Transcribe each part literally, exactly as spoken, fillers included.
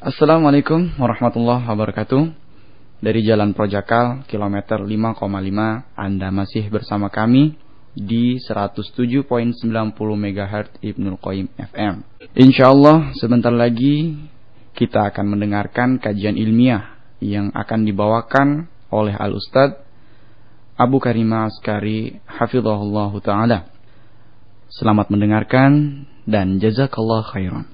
Assalamualaikum warahmatullahi wabarakatuh. Dari Jalan Projakal, kilometer lima koma lima, Anda masih bersama kami di seratus tujuh koma sembilan puluh megahertz Ibnul Qayyim F M. Insyaallah sebentar lagi kita akan mendengarkan kajian ilmiah yang akan dibawakan oleh Al-Ustadz Abu Karimah Askari hafizahullahu ta'ala. Selamat mendengarkan dan jazakallah khairan.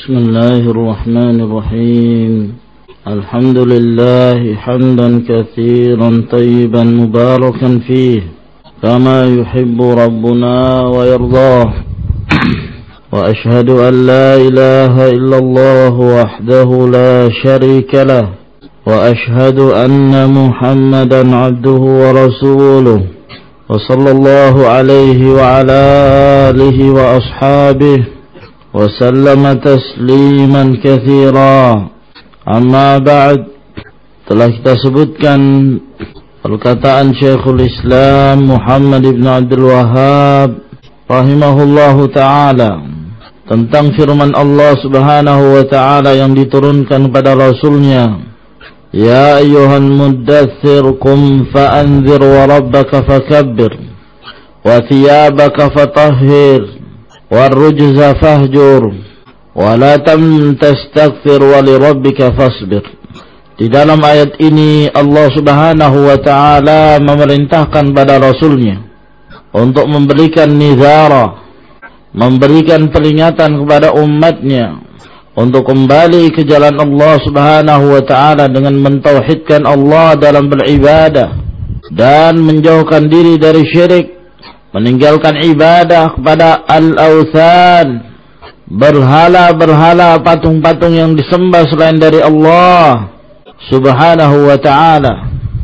Bismillahirrahmanirrahim. Alhamdulillah hamdan katsiran tayyiban mubarakan fih kama yuhibbu rabbuna wa yardah. Wa ashhadu an la ilaha illallah wahdahu la sharika lah wa ashhadu anna Muhammadan abduhu wa rasuluh wa sallallahu alaihi wa ala alihi wa ashabihi وسلم تسليما كثيرا. Amma ba'd, telah kita sebutkan perkataan Syekhul Islam Muhammad ibn Abdul Wahhab rahimahullahu ta'ala tentang firman Allah subhanahu wa ta'ala yang diturunkan pada Rasulnya, Ya ayyuhan muddathir qum fa'anzir wa rabbaka fakabbir wa thiyabaka fatahhir والرجز فاهجر ولا تم تستغفر ولربك فاصبر. Di dalam ayat ini Allah subhanahu wa ta'ala memerintahkan pada Rasulnya untuk memberikan nizara, memberikan peringatan kepada umatnya untuk kembali ke jalan Allah subhanahu wa ta'ala dengan mentauhidkan Allah dalam beribadah dan menjauhkan diri dari syirik, meninggalkan ibadah kepada al-awthan, berhala-berhala, patung-patung yang disembah selain dari Allah subhanahu wa ta'ala.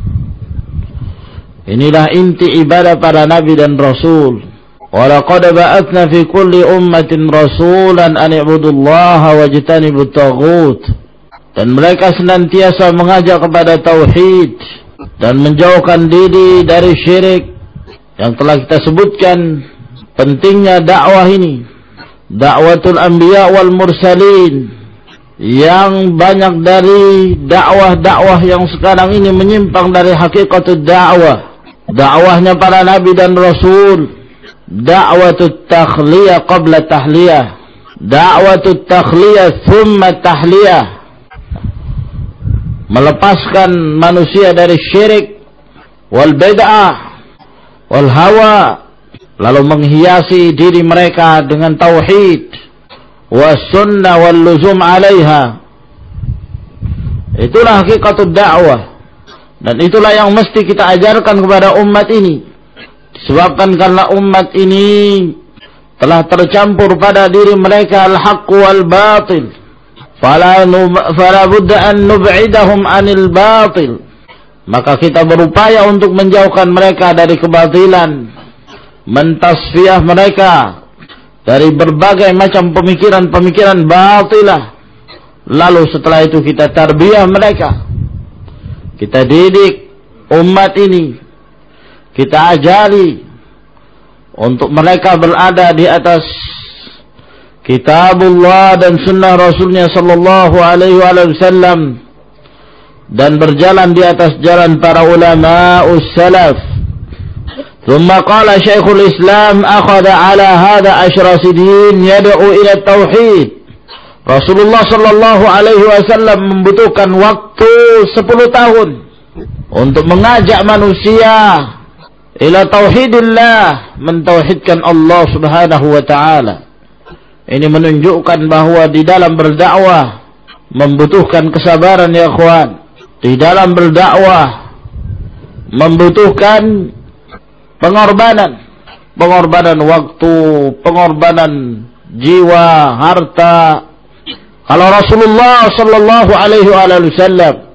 Inilah inti ibadah para nabi dan rasul. Wa laqad ba'atsna fi kulli ummatin rasulan an i'budullaha wajtanibut taghut. Dan mereka senantiasa mengajak kepada tauhid dan menjauhkan diri dari syirik. Yang telah kita sebutkan pentingnya dakwah ini, dakwatul anbiya wal mursalin, yang banyak dari dakwah-dakwah yang sekarang ini menyimpang dari hakikatul dakwah. Dakwahnya para nabi dan rasul, dakwatut takhliyah qabla tahliyah, dakwatut takhliyah thumma tahliyah, melepaskan manusia dari syirik wal bid'ah wal hawa, lalu menghiasi diri mereka dengan tauhid was sunnah wal luzum alaiha. Itulah hakikatul dakwah, dan itulah yang mesti kita ajarkan kepada umat ini. Disebabkan karena umat ini telah tercampur pada diri mereka al-haqq wal batil, fala fala budda an nub'idahum anil batil. Maka kita berupaya untuk menjauhkan mereka dari kebatilan, mentasfiyah mereka dari berbagai macam pemikiran-pemikiran batilah. Lalu setelah itu kita tarbiyah mereka, kita didik umat ini, kita ajari untuk mereka berada di atas kitabullah dan sunnah Rasulnya sallallahu alaihi wasallam, dan berjalan di atas jalan para ulama us-salaf. Thumma qala Syekhul Islam akhadha ala hadha ashra sidin yad'u ila tauhid. Rasulullah sallallahu alaihi wasallam membutuhkan waktu sepuluh tahun untuk mengajak manusia ila tauhidillah, mentauhidkan Allah subhanahu wa ta'ala. Ini menunjukkan bahwa di dalam berdakwah membutuhkan kesabaran ya ikhwan. Di dalam berdakwah membutuhkan pengorbanan, pengorbanan waktu, pengorbanan jiwa, harta. Kalau Rasulullah sallallahu alaihi wasallam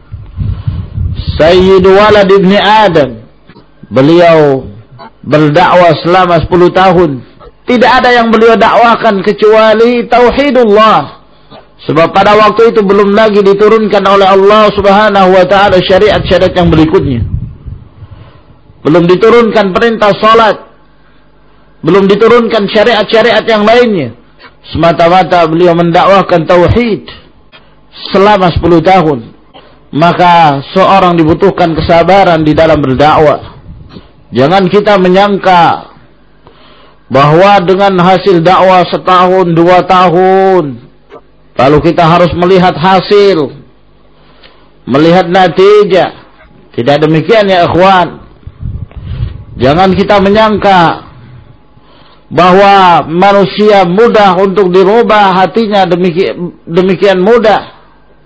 Sayyidu walad ibni Adam, beliau berdakwah selama sepuluh tahun. Tidak ada yang beliau dakwakan kecuali tauhidullah. Sebab pada waktu itu belum lagi diturunkan oleh Allah subhanahu wa ta'ala syariat-syariat yang berikutnya. Belum diturunkan perintah salat, belum diturunkan syariat-syariat yang lainnya. Semata-mata beliau mendakwahkan tauhid. selama sepuluh tahun. Maka seorang dibutuhkan kesabaran di dalam berdakwah. Jangan kita menyangka bahwa dengan hasil dakwah setahun, dua tahun, lalu kita harus melihat hasil, melihat natijah. Tidak demikian ya ikhwan. Jangan kita menyangka bahwa manusia mudah untuk dirubah hatinya, demikian, demikian mudah.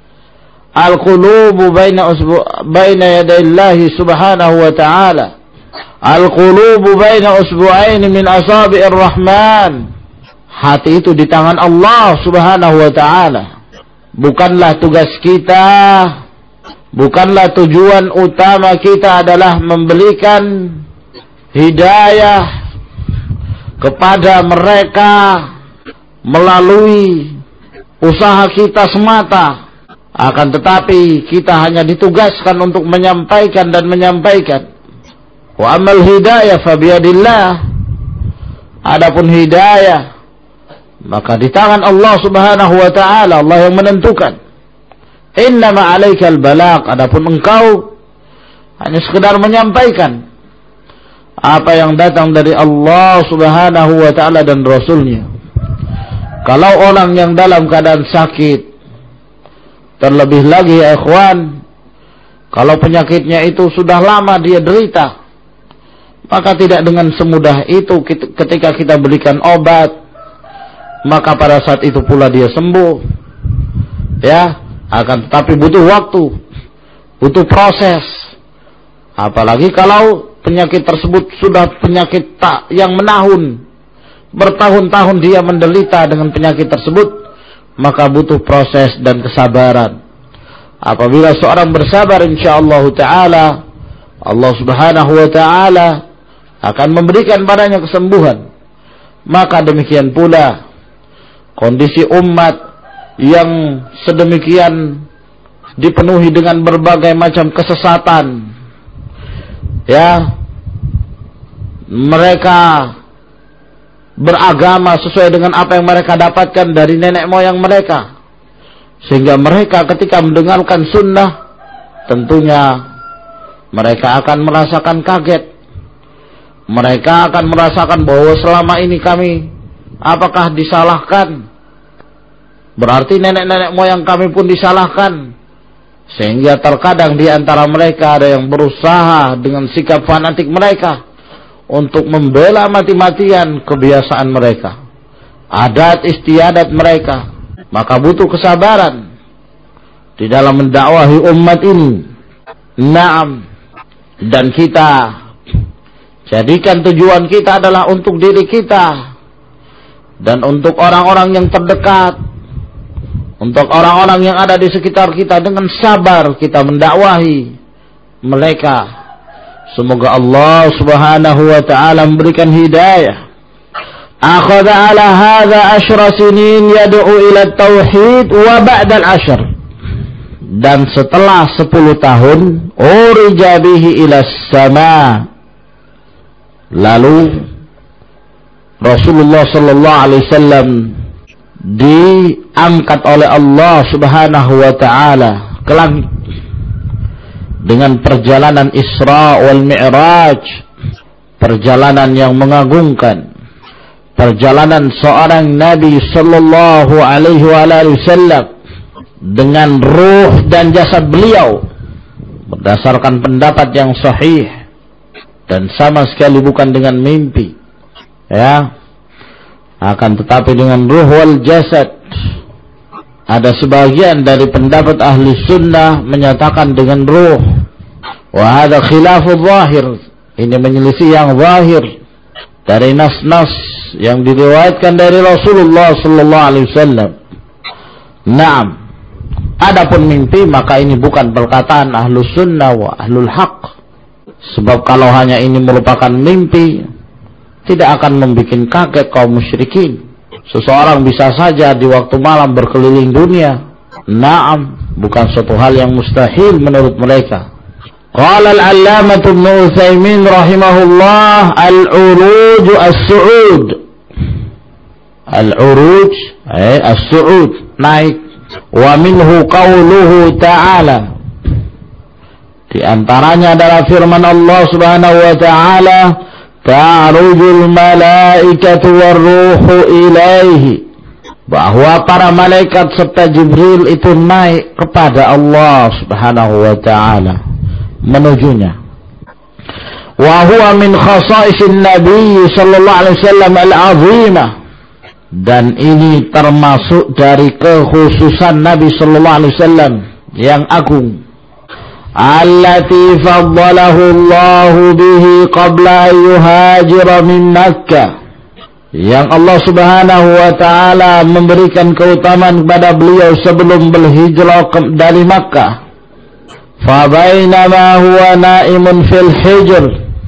Al-qulubu baina usbu' baina yadayillahi subhanahu wa ta'ala. Al-qulubu baina usbu'aini min asabi'ir rahman. Hati itu di tangan Allah subhanahu wa ta'ala. Bukanlah tugas kita, bukanlah tujuan utama kita adalah memberikan hidayah kepada mereka melalui usaha kita semata. Akan tetapi kita hanya ditugaskan untuk menyampaikan dan menyampaikan. Wa amal hidayah fa biyadillah. Adapun hidayah maka di tangan Allah Subhanahu wa taala, Allah yang menentukan. Innama 'alaikal balagh. Adapun engkau hanya sekedar menyampaikan apa yang datang dari Allah Subhanahu wa taala dan Rasulnya. Kalau orang yang dalam keadaan sakit, terlebih lagi ya ikhwan, kalau penyakitnya itu sudah lama dia derita, maka tidak dengan semudah itu ketika kita berikan obat, maka pada saat itu pula dia sembuh. Ya, akan tetapi butuh waktu, butuh proses. Apalagi kalau penyakit tersebut sudah penyakit tak yang menahun, bertahun-tahun dia menderita dengan penyakit tersebut, maka butuh proses dan kesabaran. Apabila seorang bersabar, insyaallah ta'ala, Allah subhanahu wa ta'ala akan memberikan padanya kesembuhan. Maka demikian pula kondisi umat yang sedemikian dipenuhi dengan berbagai macam kesesatan. Ya, mereka beragama sesuai dengan apa yang mereka dapatkan dari nenek moyang mereka, sehingga mereka ketika mendengarkan sunnah tentunya mereka akan merasakan kaget. Mereka akan merasakan bahwa selama ini kami apakah disalahkan, berarti nenek-nenek moyang kami pun disalahkan. Sehingga terkadang di antara mereka ada yang berusaha dengan sikap fanatik mereka untuk membela mati-matian kebiasaan mereka, adat istiadat mereka. Maka butuh kesabaran di dalam mendakwahi umat ini. Naam. Dan kita jadikan tujuan kita adalah untuk diri kita dan untuk orang-orang yang terdekat, untuk orang-orang yang ada di sekitar kita. Dengan sabar kita mendakwahi mereka. Semoga Allah subhanahu wa ta'ala memberikan hidayah. Akhadha ala hadha ashra sinin yad'u ila tauhid wa ba'da al-ashr. Dan setelah sepuluh tahun urija bihi ila sama. Lalu Rasulullah sallallahu alaihi wasallam diangkat oleh Allah subhanahu wa ta'ala ke langit dengan perjalanan Isra wal Mi'raj, perjalanan yang mengagungkan, perjalanan seorang Nabi sallallahu alaihi wasallam dengan ruh dan jasad beliau berdasarkan pendapat yang sahih dan sama sekali bukan dengan mimpi, ya, akan tetapi dengan ruh wal jasad. Ada sebagian dari pendapat ahli sunnah menyatakan dengan ruh. Wa hadha khilafu zahir. Ini menyelisih yang zahir dari nas-nas yang diriwayatkan dari Rasulullah sallallahu alaihi wasallam. Naam. Adapun mimpi maka ini bukan perkataan ahlu sunnah wa ahlul haq. Sebab kalau hanya ini merupakan mimpi, tidak akan membuat kaget kaum musyrikin. Seseorang bisa saja di waktu malam berkeliling dunia. Naam, bukan suatu hal yang mustahil menurut mereka. Qala al-allamah Ibnu Utsaimin rahimahullah, al-uruj as-su'ud. Al-uruj, eh as-su'ud, naik. Wa minhu qauluhu ta'ala, di antaranya adalah firman Allah Subhanahu wa ta'ala, ta'rujul malaikatu warruhu ilaihi, bahwa para malaikat serta Jibril itu naik kepada Allah Subhanahu wa ta'ala menujunya. Wa huwa min khasaisin Nabi sallallahu alaihi wasallam al-azimah, dan ini termasuk dari kekhususan Nabi sallallahu alaihi wasallam yang agung. Allati faddalahu Allah bihi qabla yuhajira min Makkah, yang Allah Subhanahu wa ta'ala memberikan keutamaan kepada beliau sebelum berhijrah dari Makkah. Fa bainama huwa naimun fil hijr,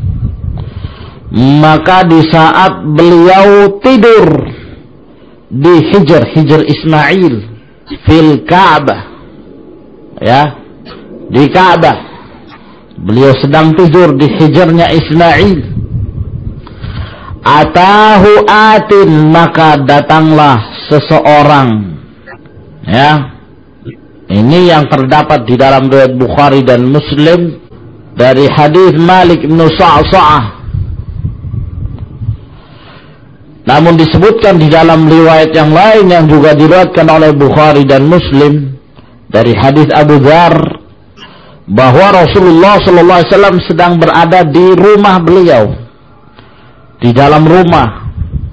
maka di saat beliau tidur di hijr, hijr Ismail, fil Ka'bah, ya, di Ka'bah, beliau sedang tidur di hijrnya Ismail. Atahu atin, maka datanglah seseorang, ya, ini yang terdapat di dalam riwayat Bukhari dan Muslim dari hadis Malik bin Sa'sa'ah. Namun disebutkan di dalam riwayat yang lain yang juga diriwayatkan oleh Bukhari dan Muslim dari hadis Abu Dzar, bahwa Rasulullah sallallahu alaihi wasallam sedang berada di rumah beliau, di dalam rumah,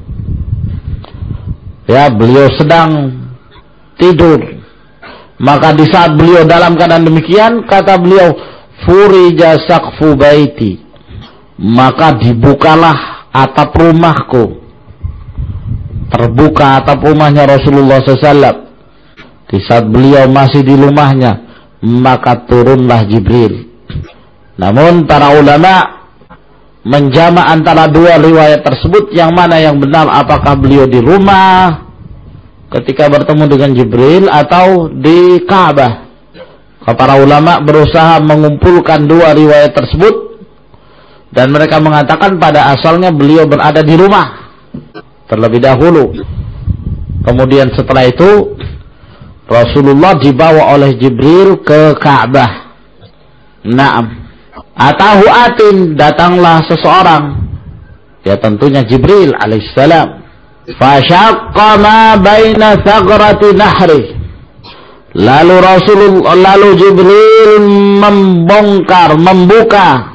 ya, beliau sedang tidur. Maka di saat beliau dalam keadaan demikian, kata beliau, furija saqfu baiti, maka dibukalah atap rumahku. Terbuka atap rumahnya Rasulullah sallallahu alaihi wasallam. Di saat beliau masih di rumahnya, maka turunlah Jibril. Namun para ulama menjama antara dua riwayat tersebut, yang mana yang benar, apakah beliau di rumah ketika bertemu dengan Jibril atau di Ka'bah. Para ulama berusaha mengumpulkan dua riwayat tersebut, dan mereka mengatakan pada asalnya beliau berada di rumah terlebih dahulu. Kemudian setelah itu Rasulullah dibawa oleh Jibril ke Ka'bah. Naam. Atahu atin, datanglah seseorang, ya tentunya Jibril alaihissalam. Fashaqqa ma baina thagrati nahri, lalu Rasulullah, lalu Jibril membongkar, membuka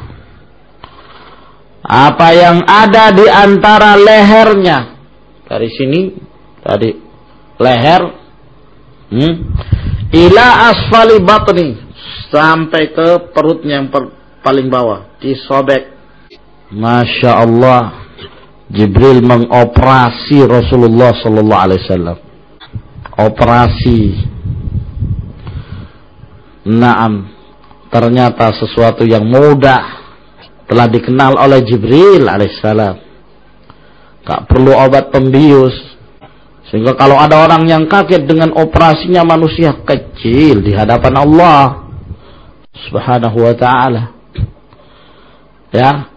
apa yang ada di antara lehernya. Dari sini, tadi leher, hmm, ila asfali batni, sampai ke perutnya yang per, paling bawah, disobek. Masya Allah, Jibril mengoperasi Rasulullah sallallahu alaihi wasallam. Operasi. Naam, ternyata sesuatu yang mudah telah dikenal oleh Jibril alaihissalam. Gak perlu obat pembius, sehingga kalau ada orang yang kaget dengan operasinya manusia kecil di hadapan Allah Subhanahu wa ta'ala, ya.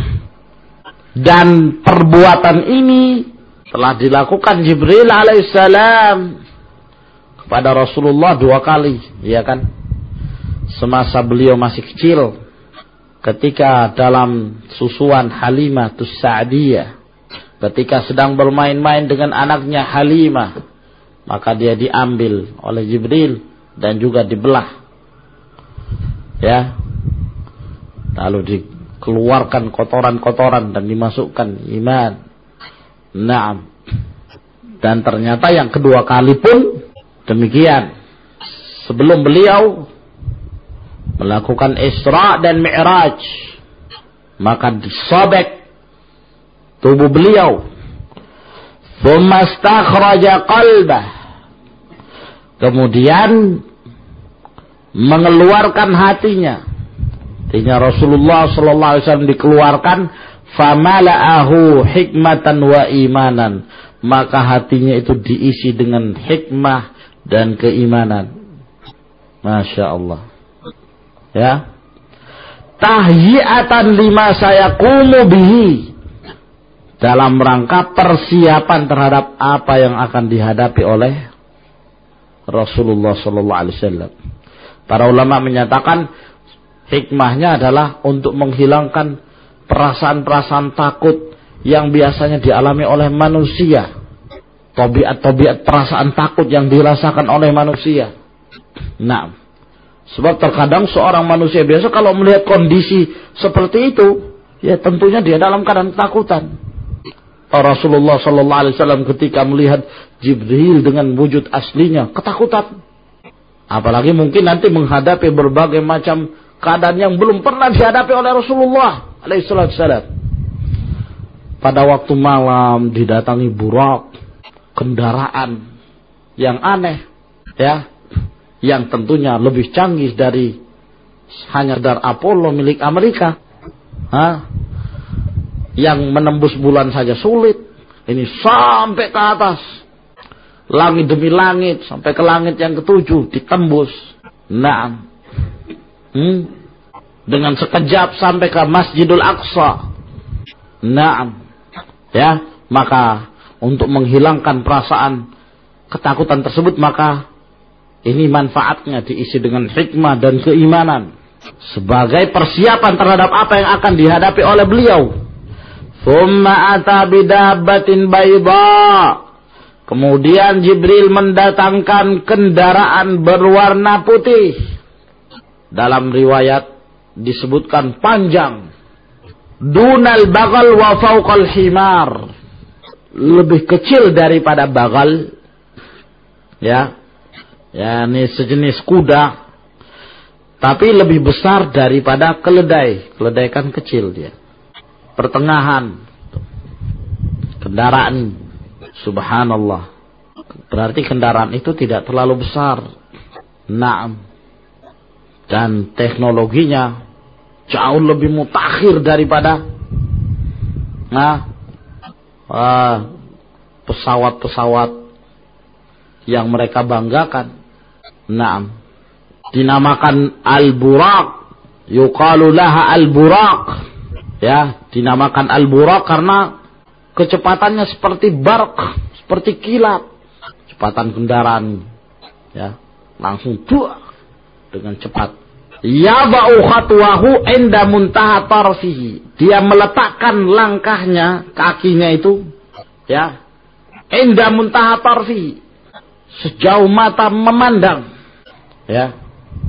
Dan perbuatan ini telah dilakukan Jibril alaihissalam kepada Rasulullah dua kali, ya kan? Semasa beliau masih kecil, ketika dalam susuan Halimah Tus-Sa'diyah, ketika sedang bermain-main dengan anaknya Halimah, maka dia diambil oleh Jibril dan juga dibelah, ya, lalu dikeluarkan kotoran-kotoran dan dimasukkan iman. Naam. Dan ternyata yang kedua kali pun demikian. Sebelum beliau melakukan Isra dan Mi'raj, maka disobek tubuh beliau. Thumma istakhraja qalbah, kemudian mengeluarkan hatinya. Hatinya Rasulullah sallallahu alaihi wasallam dikeluarkan, famala'ahu hikmatan wa imanan, maka hatinya itu diisi dengan hikmah dan keimanan. Masya Allah, ya. Tahyiatan lima sayaqumu bihi, dalam rangka persiapan terhadap apa yang akan dihadapi oleh Rasulullah sallallahu alaihi wasallam. Para ulama menyatakan hikmahnya adalah untuk menghilangkan perasaan-perasaan takut yang biasanya dialami oleh manusia. Tabiat-tabiat perasaan takut yang dirasakan oleh manusia. Nah, sebab terkadang seorang manusia biasa kalau melihat kondisi seperti itu, ya tentunya dia dalam keadaan ketakutan. Rasulullah sallallahu alaihi wasallam ketika melihat Jibril dengan wujud aslinya, ketakutan. Apalagi mungkin nanti menghadapi berbagai macam keadaan yang belum pernah dihadapi oleh Rasulullah alaihi wasallam. Pada waktu malam didatangi burak, kendaraan yang aneh, ya, yang tentunya lebih canggih dari hanya dar Apollo milik Amerika, ha? Yang menembus bulan saja sulit. Ini sampai ke atas, langit demi langit, sampai ke langit yang ketujuh ditembus. Nah, hmm? dengan sekejap sampai ke Masjidul Aqsa. Nah, ya, maka untuk menghilangkan perasaan ketakutan tersebut, maka ini manfaatnya diisi dengan hikmah dan keimanan sebagai persiapan terhadap apa yang akan dihadapi oleh beliau. Thumma ata bidabbatin bayda. Kemudian Jibril mendatangkan kendaraan berwarna putih. Dalam riwayat disebutkan panjang. Dunal bagal wa fawqal himar. Lebih kecil daripada bagal. Ya. Ya, ini sejenis kuda. Tapi lebih besar daripada keledai. Keledai kan kecil dia. Pertengahan. Kendaraan. Subhanallah. Berarti kendaraan itu tidak terlalu besar. Naam. Dan teknologinya jauh lebih mutakhir daripada nah, uh, pesawat-pesawat yang mereka banggakan. Naam. Dinamakan Al-Buraq. Yuqalu laha Al-Buraq. Ya, dinamakan Al-Buraq karena kecepatannya seperti barq, seperti kilat. Kecepatan kendaraan, ya, langsung dua dengan cepat. Yaba'u khatwahu inda muntaha tarfihi. Dia meletakkan langkahnya, kakinya itu, ya, inda muntaha tarfihi. Sejauh mata memandang, ya,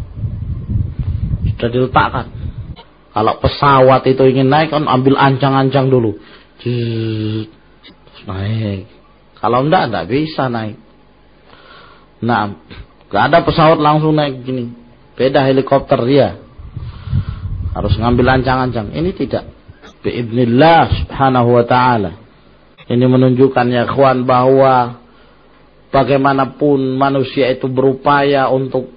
sudah diletakkan. Kalau pesawat itu ingin naik kan ambil ancang-ancang dulu. Terus naik. Kalau enggak, enggak bisa naik. Nah, enggak ada pesawat langsung naik gini. Beda helikopter dia. Harus ngambil ancang-ancang. Ini tidak. Bi'idznillah subhanahu wa ta'ala. Ini menunjukkan ya kawan bahwa bagaimanapun manusia itu berupaya untuk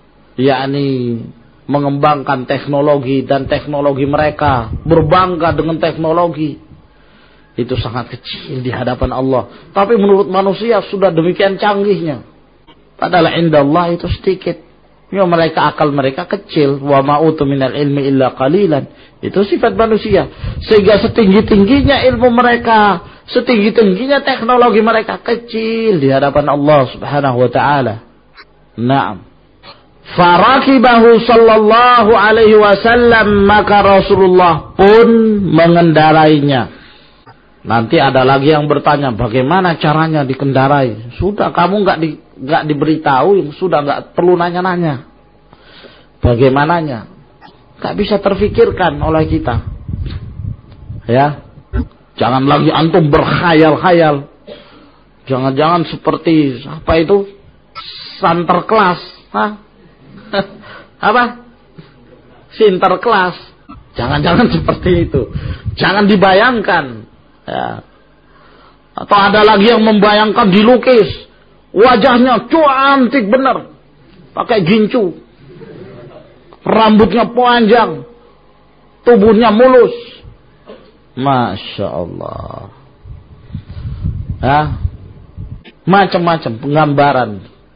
yakni mengembangkan teknologi dan teknologi mereka, berbangga dengan teknologi, itu sangat kecil di hadapan Allah. Tapi menurut manusia sudah demikian canggihnya. Padahal indallah itu sedikit. Ya, mereka akal mereka kecil. Wa ma'utu minal ilmi illa qalilan. Itu sifat manusia. Sehingga setinggi-tingginya ilmu mereka, setinggi-tingginya teknologi mereka, kecil di hadapan Allah subhanahu wa ta'ala. Naam. Farakibahu sallallahu alaihi wasallam, maka Rasulullah pun mengendarainya. Nanti ada lagi yang bertanya, bagaimana caranya dikendarai? Sudah, kamu nggak di, nggak diberitahu, sudah nggak perlu nanya-nanya. Bagaimananya? Nggak bisa terfikirkan oleh kita. Ya, jangan lagi antum berkhayal-khayal. Jangan-jangan seperti apa itu? Sinterklas, hah? Apa? Sinterklas. Jangan-jangan seperti itu. Jangan dibayangkan. Ya. Atau ada lagi yang membayangkan dilukis. Wajahnya cantik benar. Pakai gincu. Rambutnya panjang. Tubuhnya mulus. Masya Allah. Ya. Macam-macam penggambaran.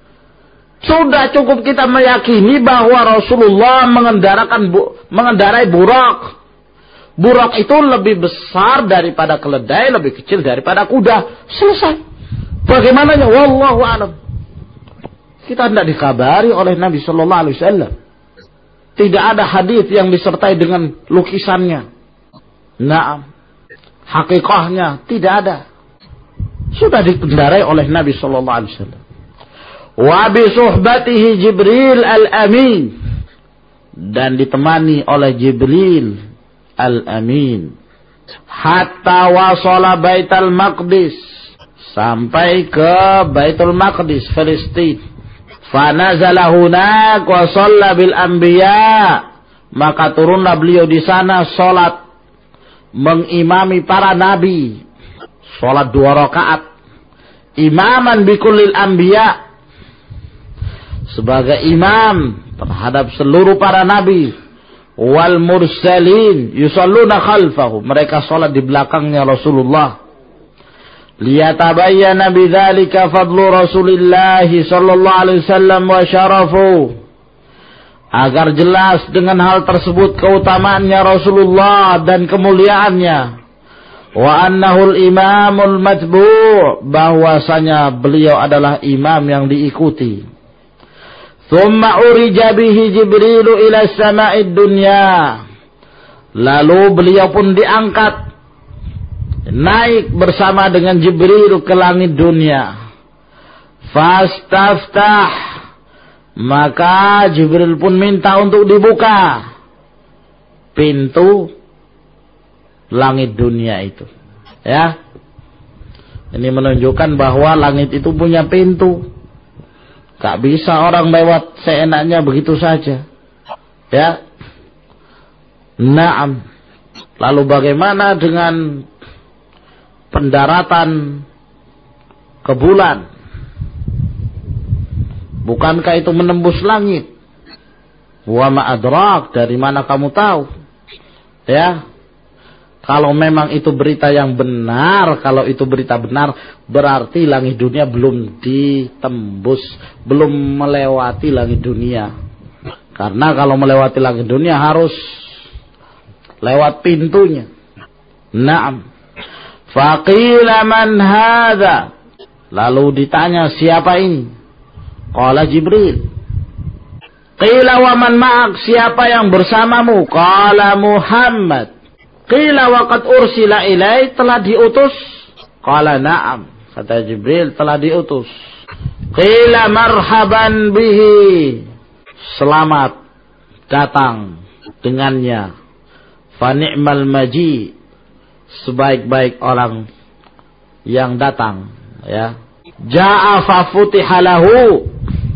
Sudah cukup kita meyakini bahwa Rasulullah mengendarakan bu, mengendarai burak. Burak itu lebih besar daripada keledai, lebih kecil daripada kuda. Selesai. Bagaimananya? Wallahu a'lam. Kita tidak dikabari oleh Nabi Shallallahu Alaihi Wasallam. Tidak ada hadis yang disertai dengan lukisannya. Nah, hakikahnya tidak ada. Sudah dikendarai oleh Nabi Shallallahu Alaihi Wasallam. Wa bi suhbatihi Jibril al-Amin, dan ditemani oleh Jibril al-Amin hatta wasala Baitul Maqdis, sampai ke Baitul Maqdis Palestina. Fa nazala hunak wa shalla bil anbiya, maka turunlah beliau di sana salat mengimami para nabi, salat dua rakaat, imaman bi kullil anbiya, sebagai imam terhadap seluruh para nabi, wal mursalin yusalluna khalfahu, mereka salat di belakangnya Rasulullah. Liyatabayyana bidzalika fadlu Rasulillah sallallahu alaihi wasallam wa syarafu, agar jelas dengan hal tersebut keutamaannya Rasulullah dan kemuliaannya. Wa annahul imamul matbu', bahwasanya beliau adalah imam yang diikuti. Thumma urija bihi Jibrilu ila sama'id dunya, lalu beliau pun diangkat, naik bersama dengan Jibril ke langit dunia. Fastaftah, maka Jibril pun minta untuk dibuka pintu langit dunia itu. Ya, ini menunjukkan bahwa langit itu punya pintu. Gak bisa orang lewat seenaknya begitu saja. Ya. Naam. Lalu bagaimana dengan pendaratan ke bulan? Bukankah itu menembus langit? Wa ma adrak, dari mana kamu tahu? Ya. Kalau memang itu berita yang benar, kalau itu berita benar, berarti langit dunia belum ditembus, belum melewati langit dunia. Karena kalau melewati langit dunia harus lewat pintunya. Naam. Faqila man hadha, lalu ditanya siapa ini? Qala Jibril. Qila wa man ma'ak, siapa yang bersamamu? Qala Muhammad. Qila waqad ursila ilai, telah diutus? Qala na'am, kata Jibril, telah diutus. Qila marhaban bihi, selamat datang dengannya. Fa ni'mal maji, sebaik-baik orang yang datang, ya. Ja'a fa futiha lahu,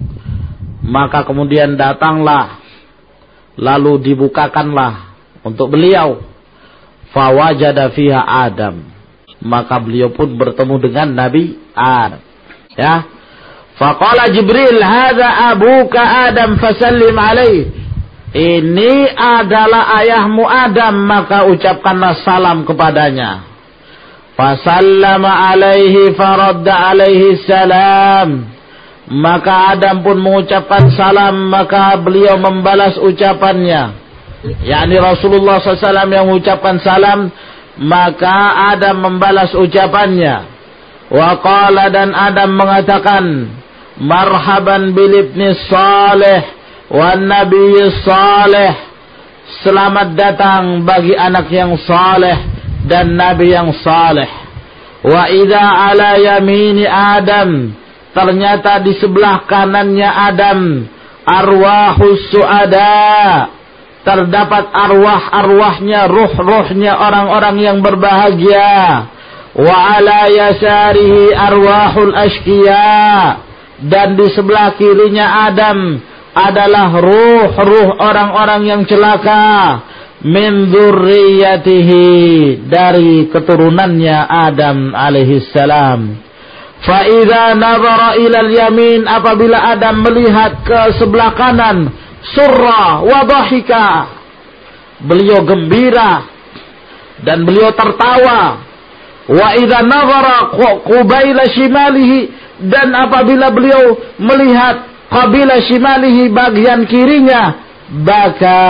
maka kemudian datanglah, lalu dibukakanlah untuk beliau. Fawajada fiha Adam, maka beliau pun bertemu dengan Nabi Adam. Ya. Faqala Jibril, hadza abuka Adam fasallim alaih. Ini adalah ayahmu Adam, maka ucapkanlah salam kepadanya. Fasallama alaihi faradda alaihi salam. Maka Adam pun mengucapkan salam, maka beliau membalas ucapannya. yakni Rasulullah shallallahu alaihi wasallam yang mengucapkan salam, maka Adam membalas ucapannya. Wa qala, dan Adam mengatakan, marhaban bil ibni salih wan nabiy salih, selamat datang bagi anak yang saleh dan nabi yang saleh. Wa idza ala yamini Adam, ternyata di sebelah kanannya Adam, arwahus suada, terdapat arwah-arwahnya, ruh-ruhnya orang-orang yang berbahagia. Wa ala yasarihi arwahul ashqiya, dan di sebelah kirinya Adam adalah ruh-ruh orang-orang yang celaka. Min dzurriyyatihi, dari keturunannya Adam alaihi salam. Fa idza nazara ila al-yamin, apabila Adam melihat ke sebelah kanan, surra wa dhahika, beliau gembira dan beliau tertawa. Wa idza nazara qubaila shimalihi, dan apabila beliau melihat qabila shimalihi, bagian kirinya, baka,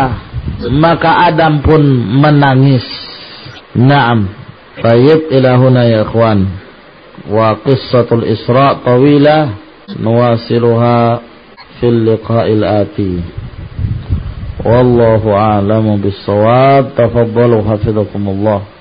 maka Adam pun menangis. Naam. Baik, ila huna ya ikhwan. Wa qissatul Isra tawilah, nuwasiluha fil liqa'il ati. Wallahu a'lamu bis-shawab. Tafaddalu hafizakumullah.